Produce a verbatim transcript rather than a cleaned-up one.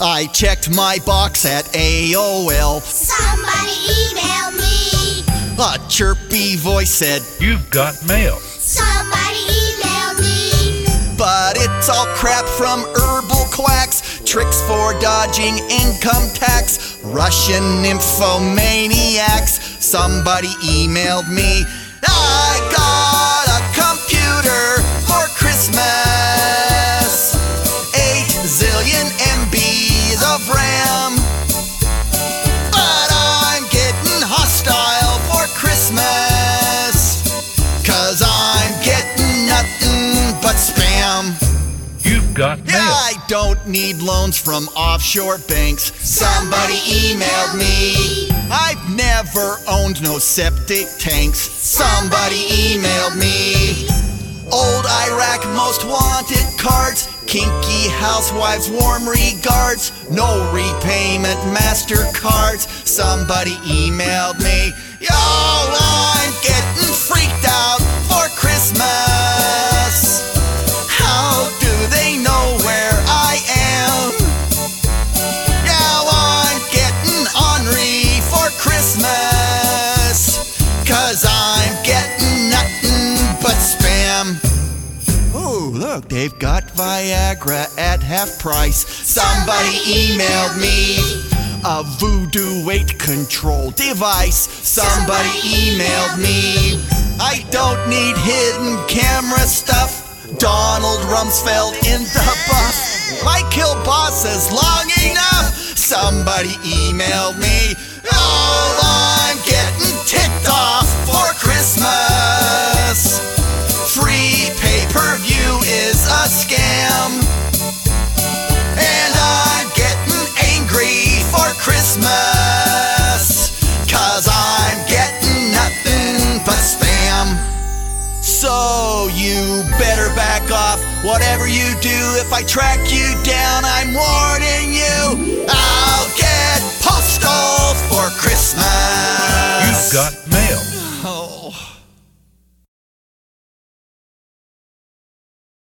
I checked my box at A O L. Somebody email me. A chirpy voice said, "You've got mail." Somebody email me. but it's all crap from herbal quacks, tricks for dodging income tax, Russian nymphomaniacs. Somebody emailed me, "I got a computer for Christmas, eight zillion M Bs of RAM, but I'm getting hostile for Christmas, 'cause I'm getting nothing but spam." You've got Yeah, mail. I don't need loans from offshore banks. Somebody emailed me. I've never owned no septic tanks. Somebody emailed me. Old Iraq most wanted cards, kinky housewives warm regards, no repayment MasterCards. Somebody emailed me. Yo, I'm getting freaked out for Christmas. How do they know where I am? Now I'm getting ornery for Christmas, 'cause I'm getting nothing but spam. Oh, look, they've got Viagra at half price. Somebody emailed me. A voodoo weight control device. Somebody emailed me. I don't need hidden camera stuff. Donald Rumsfeld in the buff. My kill boss is long enough. Somebody emailed me. Oh, I'm getting ticked off for Christmas. Free pay-per-view is a scam, and I'm getting angry for Christmas, 'cause I'm getting nothing but spam. So you better back off, whatever you do. If I track you down, I'm warning you, I'll get postal